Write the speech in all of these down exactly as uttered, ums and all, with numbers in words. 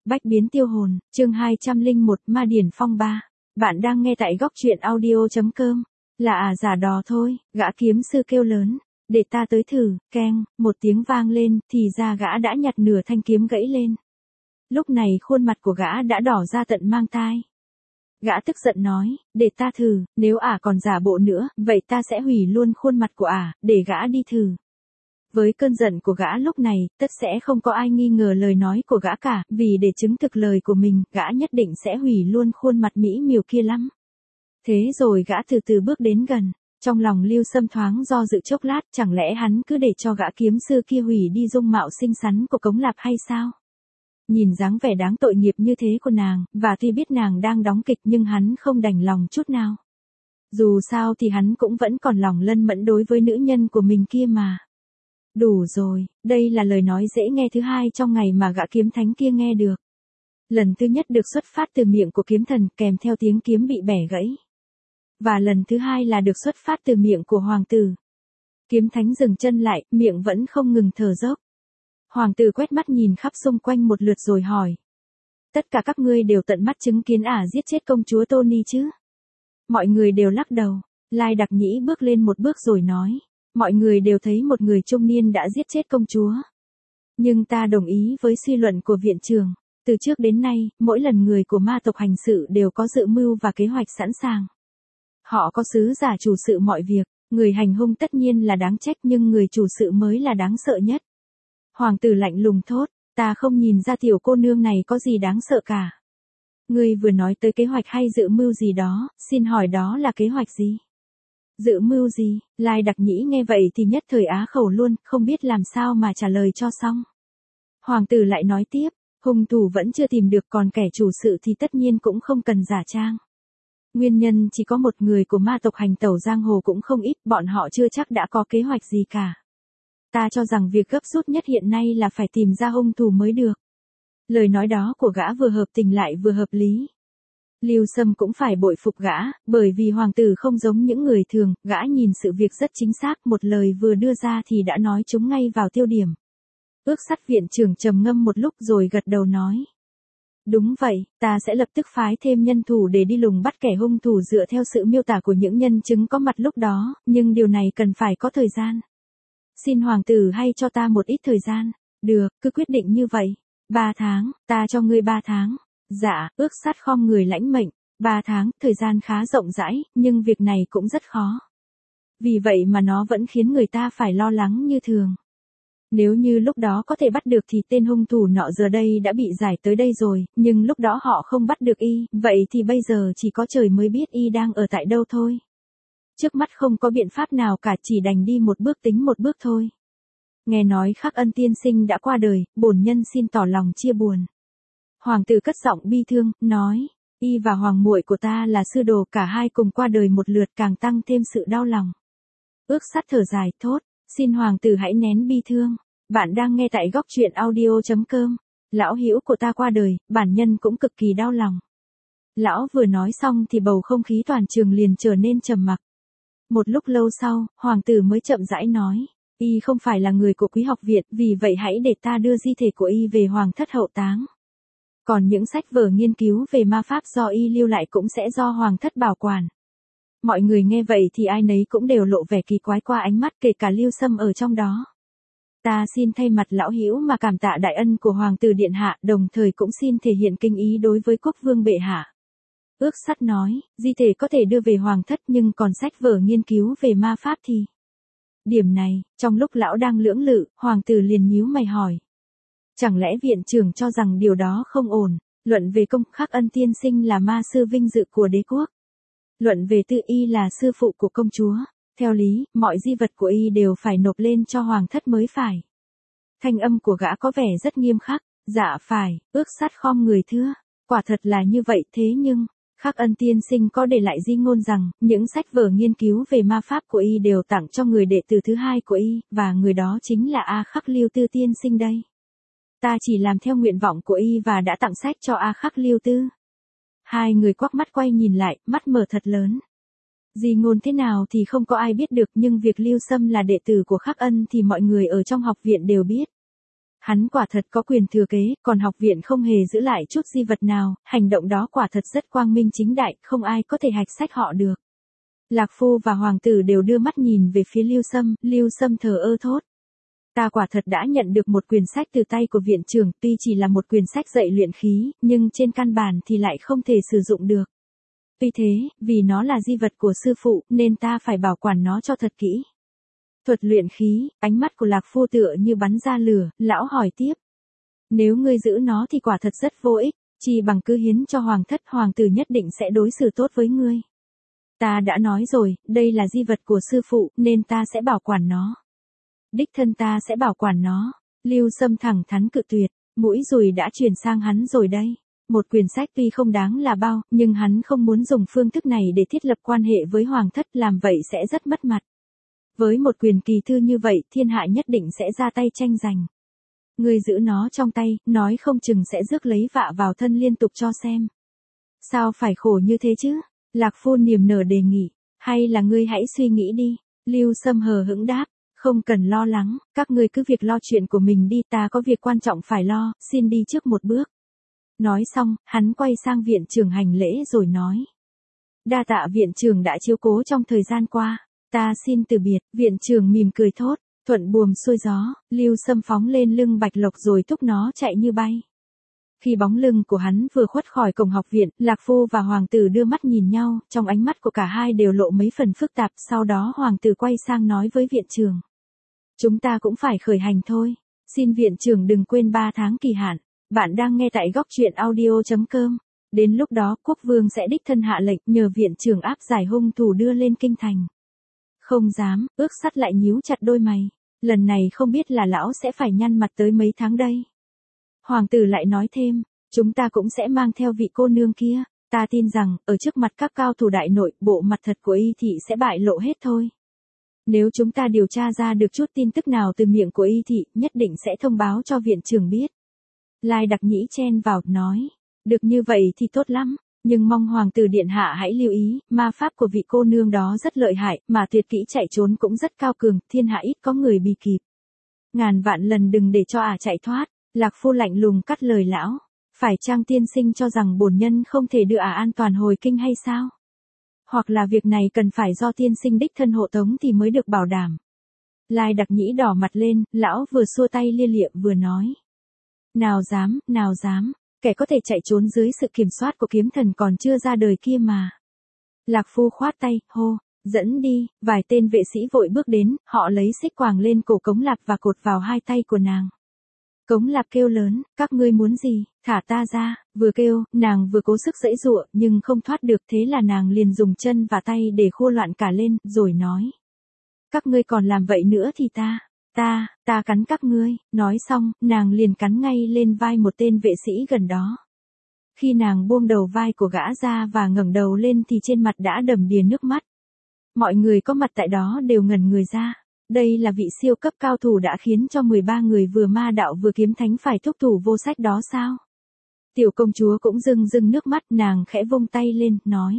Bách biến tiêu hồn, chương hai trăm lẻ một, Ma Điển Phong ba. Bạn đang nghe tại góc truyện audio chấm com. Là à giả đò thôi, gã kiếm sư kêu lớn. Để ta tới thử, keng, một tiếng vang lên, thì ra gã đã nhặt nửa thanh kiếm gãy lên. Lúc này khuôn mặt của gã đã đỏ ra tận mang tai. Gã tức giận nói, để ta thử, nếu ả còn giả bộ nữa, vậy ta sẽ hủy luôn khuôn mặt của ả, để gã đi thử. Với cơn giận của gã lúc này, tất sẽ không có ai nghi ngờ lời nói của gã cả, vì để chứng thực lời của mình, gã nhất định sẽ hủy luôn khuôn mặt mỹ miều kia lắm. Thế rồi gã từ từ bước đến gần, trong lòng Lưu Sâm thoáng do dự chốc lát, chẳng lẽ hắn cứ để cho gã kiếm sư kia hủy đi dung mạo xinh xắn của Cống Lạp hay sao? Nhìn dáng vẻ đáng tội nghiệp như thế của nàng, và tuy biết nàng đang đóng kịch nhưng hắn không đành lòng chút nào. Dù sao thì hắn cũng vẫn còn lòng lân mẫn đối với nữ nhân của mình kia mà. Đủ rồi, đây là lời nói dễ nghe thứ hai trong ngày mà gã kiếm thánh kia nghe được. Lần thứ nhất được xuất phát từ miệng của kiếm thần kèm theo tiếng kiếm bị bẻ gãy. Và lần thứ hai là được xuất phát từ miệng của hoàng tử. Kiếm thánh dừng chân lại, miệng vẫn không ngừng thở dốc. Hoàng tử quét mắt nhìn khắp xung quanh một lượt rồi hỏi. Tất cả các ngươi đều tận mắt chứng kiến ả giết chết công chúa Tony chứ? Mọi người đều lắc đầu. Lai Đặc Nhĩ bước lên một bước rồi nói. Mọi người đều thấy một người trung niên đã giết chết công chúa. Nhưng ta đồng ý với suy luận của viện trưởng. Từ trước đến nay, mỗi lần người của ma tộc hành sự đều có dự mưu và kế hoạch sẵn sàng. Họ có sứ giả chủ sự mọi việc. Người hành hung tất nhiên là đáng trách nhưng người chủ sự mới là đáng sợ nhất. Hoàng tử lạnh lùng thốt, ta không nhìn ra tiểu cô nương này có gì đáng sợ cả. Ngươi vừa nói tới kế hoạch hay dự mưu gì đó, xin hỏi đó là kế hoạch gì? Dự mưu gì? Lai Đặc Nhĩ nghe vậy thì nhất thời á khẩu luôn, không biết làm sao mà trả lời cho xong. Hoàng tử lại nói tiếp, hung thủ vẫn chưa tìm được còn kẻ chủ sự thì tất nhiên cũng không cần giả trang. Nguyên nhân chỉ có một người của ma tộc hành tẩu giang hồ cũng không ít, bọn họ chưa chắc đã có kế hoạch gì cả. Ta cho rằng việc gấp rút nhất hiện nay là phải tìm ra hung thủ mới được. Lời nói đó của gã vừa hợp tình lại vừa hợp lý. Lưu Sâm cũng phải bội phục gã, bởi vì hoàng tử không giống những người thường, gã nhìn sự việc rất chính xác, một lời vừa đưa ra thì đã nói trúng ngay vào tiêu điểm. Ước Sắt viện trưởng trầm ngâm một lúc rồi gật đầu nói. Đúng vậy, ta sẽ lập tức phái thêm nhân thủ để đi lùng bắt kẻ hung thủ dựa theo sự miêu tả của những nhân chứng có mặt lúc đó, nhưng điều này cần phải có thời gian. Xin hoàng tử hay cho ta một ít thời gian. Được, cứ quyết định như vậy. Ba tháng, ta cho ngươi ba tháng. Dạ, Ước Sắt khom người lãnh mệnh. Ba tháng, thời gian khá rộng rãi, nhưng việc này cũng rất khó. Vì vậy mà nó vẫn khiến người ta phải lo lắng như thường. Nếu như lúc đó có thể bắt được thì tên hung thủ nọ giờ đây đã bị giải tới đây rồi, nhưng lúc đó họ không bắt được y, vậy thì bây giờ chỉ có trời mới biết y đang ở tại đâu thôi. Trước mắt không có biện pháp nào cả, chỉ đành đi một bước tính một bước thôi. Nghe nói Khắc Ân tiên sinh đã qua đời, bổn nhân xin tỏ lòng chia buồn. Hoàng tử cất giọng bi thương, nói, y và hoàng muội của ta là sư đồ, cả hai cùng qua đời một lượt càng tăng thêm sự đau lòng. Ước Sắt thở dài thốt, xin hoàng tử hãy nén bi thương. Bạn đang nghe tại góc truyện audio chấm com. Lão hữu của ta qua đời, bản nhân cũng cực kỳ đau lòng. Lão vừa nói xong thì bầu không khí toàn trường liền trở nên trầm mặc. Một lúc lâu sau, hoàng tử mới chậm rãi nói, y không phải là người của Quý học viện, vì vậy hãy để ta đưa di thể của y về hoàng thất hậu táng. Còn những sách vở nghiên cứu về ma pháp do y lưu lại cũng sẽ do hoàng thất bảo quản. Mọi người nghe vậy thì ai nấy cũng đều lộ vẻ kỳ quái qua ánh mắt, kể cả Lưu Sâm ở trong đó. Ta xin thay mặt lão hữu mà cảm tạ đại ân của hoàng tử điện hạ, đồng thời cũng xin thể hiện kính ý đối với quốc vương bệ hạ. Ước Sắt nói, di thể có thể đưa về hoàng thất nhưng còn sách vở nghiên cứu về ma pháp thì... Điểm này, trong lúc lão đang lưỡng lự, hoàng tử liền nhíu mày hỏi. Chẳng lẽ viện trưởng cho rằng điều đó không ổn? Luận về công, Khắc Ân tiên sinh là ma sư vinh dự của đế quốc. Luận về tư, y là sư phụ của công chúa. Theo lý, mọi di vật của y đều phải nộp lên cho hoàng thất mới phải. Thanh âm của gã có vẻ rất nghiêm khắc. Dạ phải, Ước Sắt khom người thưa. Quả thật là như vậy, thế nhưng... Khắc Ân tiên sinh có để lại di ngôn rằng, những sách vở nghiên cứu về ma pháp của y đều tặng cho người đệ tử thứ hai của y, và người đó chính là A Khắc Lưu Tư tiên sinh đây. Ta chỉ làm theo nguyện vọng của y và đã tặng sách cho A Khắc Lưu Tư. Hai người quắc mắt quay nhìn lại, mắt mở thật lớn. Di ngôn thế nào thì không có ai biết được, nhưng việc Lưu Sâm là đệ tử của Khắc Ân thì mọi người ở trong học viện đều biết. Hắn quả thật có quyền thừa kế, còn học viện không hề giữ lại chút di vật nào, hành động đó quả thật rất quang minh chính đại, không ai có thể hạch sách họ được. Lạc Phu và hoàng tử đều đưa mắt nhìn về phía Lưu Sâm, Lưu Sâm thờ ơ thốt. Ta quả thật đã nhận được một quyển sách từ tay của viện trưởng, tuy chỉ là một quyển sách dạy luyện khí, nhưng trên căn bản thì lại không thể sử dụng được. Tuy thế, vì nó là di vật của sư phụ, nên ta phải bảo quản nó cho thật kỹ. Thuật luyện khí, ánh mắt của Lạc Phu tựa như bắn ra lửa, lão hỏi tiếp. Nếu ngươi giữ nó thì quả thật rất vô ích, chỉ bằng cứ hiến cho hoàng thất, hoàng tử nhất định sẽ đối xử tốt với ngươi. Ta đã nói rồi, đây là di vật của sư phụ, nên ta sẽ bảo quản nó. Đích thân ta sẽ bảo quản nó. Lưu Sâm thẳng thắn cự tuyệt, mũi dùi đã chuyển sang hắn rồi đây. Một quyển sách tuy không đáng là bao, nhưng hắn không muốn dùng phương thức này để thiết lập quan hệ với hoàng thất, làm vậy sẽ rất mất mặt. Với một quyền kỳ thư như vậy, thiên hạ nhất định sẽ ra tay tranh giành. Ngươi giữ nó trong tay, nói không chừng sẽ rước lấy vạ vào thân liên tục cho xem. Sao phải khổ như thế chứ? Lạc Phu niềm nở đề nghị, hay là ngươi hãy suy nghĩ đi. Lưu Sâm hờ hững đáp, không cần lo lắng, các ngươi cứ việc lo chuyện của mình đi, ta có việc quan trọng phải lo, xin đi trước một bước. Nói xong, hắn quay sang viện trưởng hành lễ rồi nói. Đa tạ viện trưởng đã chiếu cố trong thời gian qua, ta xin từ biệt. Viện trưởng mỉm cười thốt, thuận buồm xuôi gió, Lưu Sâm phóng lên lưng bạch lộc rồi thúc nó chạy như bay. Khi bóng lưng của hắn vừa khuất khỏi cổng học viện, Lạc Phu và hoàng tử đưa mắt nhìn nhau, trong ánh mắt của cả hai đều lộ mấy phần phức tạp, sau đó hoàng tử quay sang nói với viện trưởng. Chúng ta cũng phải khởi hành thôi, xin viện trưởng đừng quên ba tháng kỳ hạn. Bạn đang nghe tại góc truyện audio chấm com. Đến lúc đó quốc vương sẽ đích thân hạ lệnh nhờ viện trưởng áp giải hung thủ đưa lên kinh thành. Không dám, ước sắt lại nhíu chặt đôi mày. Lần này không biết là lão sẽ phải nhăn mặt tới mấy tháng đây. Hoàng tử lại nói thêm, chúng ta cũng sẽ mang theo vị cô nương kia. Ta tin rằng, ở trước mặt các cao thủ đại nội, bộ mặt thật của Y Thị sẽ bại lộ hết thôi. Nếu chúng ta điều tra ra được chút tin tức nào từ miệng của Y Thị, nhất định sẽ thông báo cho viện trưởng biết. Lai Đặc Nhĩ chen vào, nói, được như vậy thì tốt lắm, nhưng mong hoàng tử điện hạ hãy lưu ý, ma pháp của vị cô nương đó rất lợi hại, mà tuyệt kỹ chạy trốn cũng rất cao cường, thiên hạ ít có người bì kịp. Ngàn vạn lần đừng để cho ả à chạy thoát. Lạc Phu lạnh lùng cắt lời lão, phải chăng tiên sinh cho rằng bổn nhân không thể đưa ả à an toàn hồi kinh hay sao? Hoặc là việc này cần phải do tiên sinh đích thân hộ tống thì mới được bảo đảm. Lai Đặc Nhĩ đỏ mặt lên, lão vừa xua tay lia lịa vừa nói. Nào dám, nào dám, kẻ có thể chạy trốn dưới sự kiểm soát của kiếm thần còn chưa ra đời kia mà. Lạc Phu khoát tay, hô, dẫn đi, vài tên vệ sĩ vội bước đến, họ lấy xích quàng lên cổ Cống Lạp và cột vào hai tay của nàng. Cống Lạp kêu lớn, các ngươi muốn gì, thả ta ra, vừa kêu, nàng vừa cố sức giãy giụa, nhưng không thoát được, thế là nàng liền dùng chân và tay để khô loạn cả lên, rồi nói. Các ngươi còn làm vậy nữa thì ta, ta, ta cắn các ngươi, nói xong, nàng liền cắn ngay lên vai một tên vệ sĩ gần đó. Khi nàng buông đầu vai của gã ra và ngẩng đầu lên thì trên mặt đã đầm đìa nước mắt. Mọi người có mặt tại đó đều ngẩn người ra. Đây là vị siêu cấp cao thủ đã khiến cho mười ba người vừa ma đạo vừa kiếm thánh phải thúc thủ vô sách đó sao? Tiểu công chúa cũng rưng rưng nước mắt, nàng khẽ vung tay lên, nói.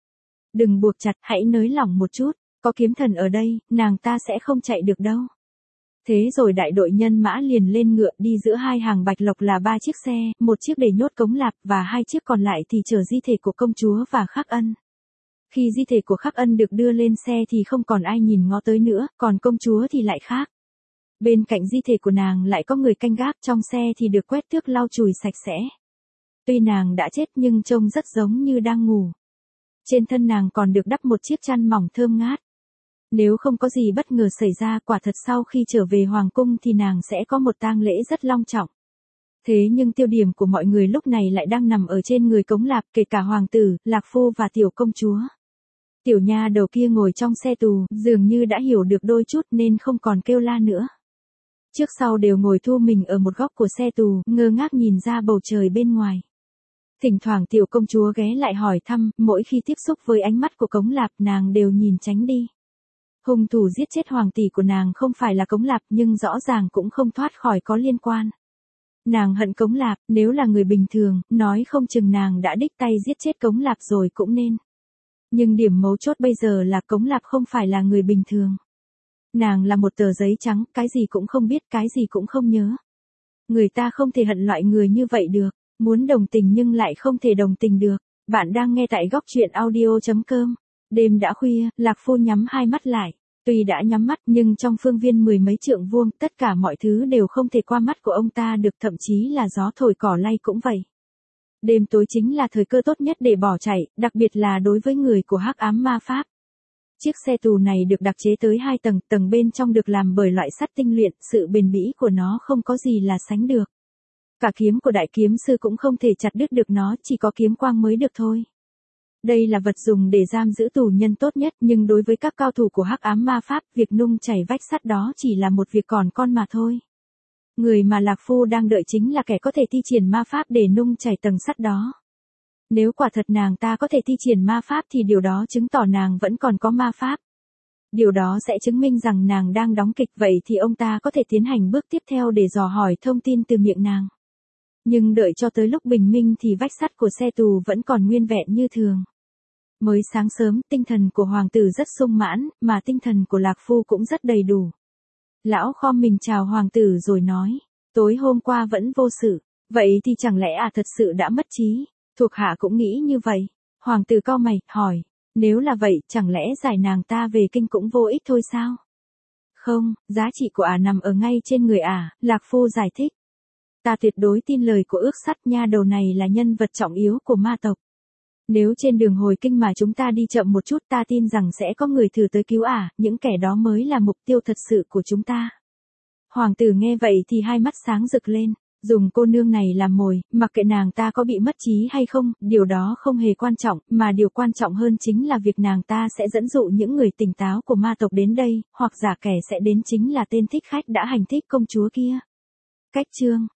Đừng buộc chặt, hãy nới lỏng một chút, có kiếm thần ở đây, nàng ta sẽ không chạy được đâu. Thế rồi đại đội nhân mã liền lên ngựa đi giữa hai hàng bạch lộc là ba chiếc xe, một chiếc để nhốt Cống Lạp và hai chiếc còn lại thì chở di thể của công chúa và Khắc Ân. Khi di thể của Khắc Ân được đưa lên xe thì không còn ai nhìn ngó tới nữa, còn công chúa thì lại khác. Bên cạnh di thể của nàng lại có người canh gác, trong xe thì được quét tước lau chùi sạch sẽ. Tuy nàng đã chết nhưng trông rất giống như đang ngủ. Trên thân nàng còn được đắp một chiếc chăn mỏng thơm ngát. Nếu không có gì bất ngờ xảy ra, quả thật sau khi trở về hoàng cung thì nàng sẽ có một tang lễ rất long trọng. Thế nhưng tiêu điểm của mọi người lúc này lại đang nằm ở trên người Cống Lạp, kể cả hoàng tử, Lạc Phu và tiểu công chúa. Tiểu nha đầu kia ngồi trong xe tù, dường như đã hiểu được đôi chút nên không còn kêu la nữa. Trước sau đều ngồi thu mình ở một góc của xe tù, ngơ ngác nhìn ra bầu trời bên ngoài. Thỉnh thoảng tiểu công chúa ghé lại hỏi thăm, mỗi khi tiếp xúc với ánh mắt của Cống Lạp nàng đều nhìn tránh đi. Hung thủ giết chết hoàng tỷ của nàng không phải là Cống Lạp nhưng rõ ràng cũng không thoát khỏi có liên quan. Nàng hận Cống Lạp, nếu là người bình thường, nói không chừng nàng đã đích tay giết chết Cống Lạp rồi cũng nên. Nhưng điểm mấu chốt bây giờ là Cống Lạp không phải là người bình thường. Nàng là một tờ giấy trắng, cái gì cũng không biết, cái gì cũng không nhớ. Người ta không thể hận loại người như vậy được, muốn đồng tình nhưng lại không thể đồng tình được. Bạn đang nghe tại góc truyện audio.com. Đêm đã khuya, Lạc Phu nhắm hai mắt lại. Tuy đã nhắm mắt nhưng trong phương viên mười mấy trượng vuông, tất cả mọi thứ đều không thể qua mắt của ông ta được, thậm chí là gió thổi cỏ lay cũng vậy. Đêm tối chính là thời cơ tốt nhất để bỏ chạy, đặc biệt là đối với người của Hắc Ám Ma Pháp. Chiếc xe tù này được đặc chế tới hai tầng, tầng bên trong được làm bởi loại sắt tinh luyện, sự bền bỉ của nó không có gì là sánh được. Cả kiếm của đại kiếm sư cũng không thể chặt đứt được nó, chỉ có kiếm quang mới được thôi. Đây là vật dùng để giam giữ tù nhân tốt nhất, nhưng đối với các cao thủ của Hắc Ám Ma Pháp, việc nung chảy vách sắt đó chỉ là một việc còn con mà thôi. Người mà Lạc Phu đang đợi chính là kẻ có thể thi triển ma pháp để nung chảy tầng sắt đó. Nếu quả thật nàng ta có thể thi triển ma pháp thì điều đó chứng tỏ nàng vẫn còn có ma pháp. Điều đó sẽ chứng minh rằng nàng đang đóng kịch, vậy thì ông ta có thể tiến hành bước tiếp theo để dò hỏi thông tin từ miệng nàng. Nhưng đợi cho tới lúc bình minh thì vách sắt của xe tù vẫn còn nguyên vẹn như thường. Mới sáng sớm, tinh thần của hoàng tử rất sung mãn, mà tinh thần của Lạc Phu cũng rất đầy đủ. Lão khom mình chào hoàng tử rồi nói, tối hôm qua vẫn vô sự, vậy thì chẳng lẽ à thật sự đã mất trí? Thuộc hạ cũng nghĩ như vậy. Hoàng tử cau mày, hỏi, nếu là vậy, chẳng lẽ giải nàng ta về kinh cũng vô ích thôi sao? Không, giá trị của ả nằm ở ngay trên người ả, Lạc Phu giải thích. Ta tuyệt đối tin lời của ước sắt, nha đầu này là nhân vật trọng yếu của ma tộc. Nếu trên đường hồi kinh mà chúng ta đi chậm một chút, ta tin rằng sẽ có người thử tới cứu ả, những kẻ đó mới là mục tiêu thật sự của chúng ta. Hoàng tử nghe vậy thì hai mắt sáng rực lên, dùng cô nương này làm mồi, mặc kệ nàng ta có bị mất trí hay không, điều đó không hề quan trọng, mà điều quan trọng hơn chính là việc nàng ta sẽ dẫn dụ những người tỉnh táo của ma tộc đến đây, hoặc giả kẻ sẽ đến chính là tên thích khách đã hành thích công chúa kia. Cách chương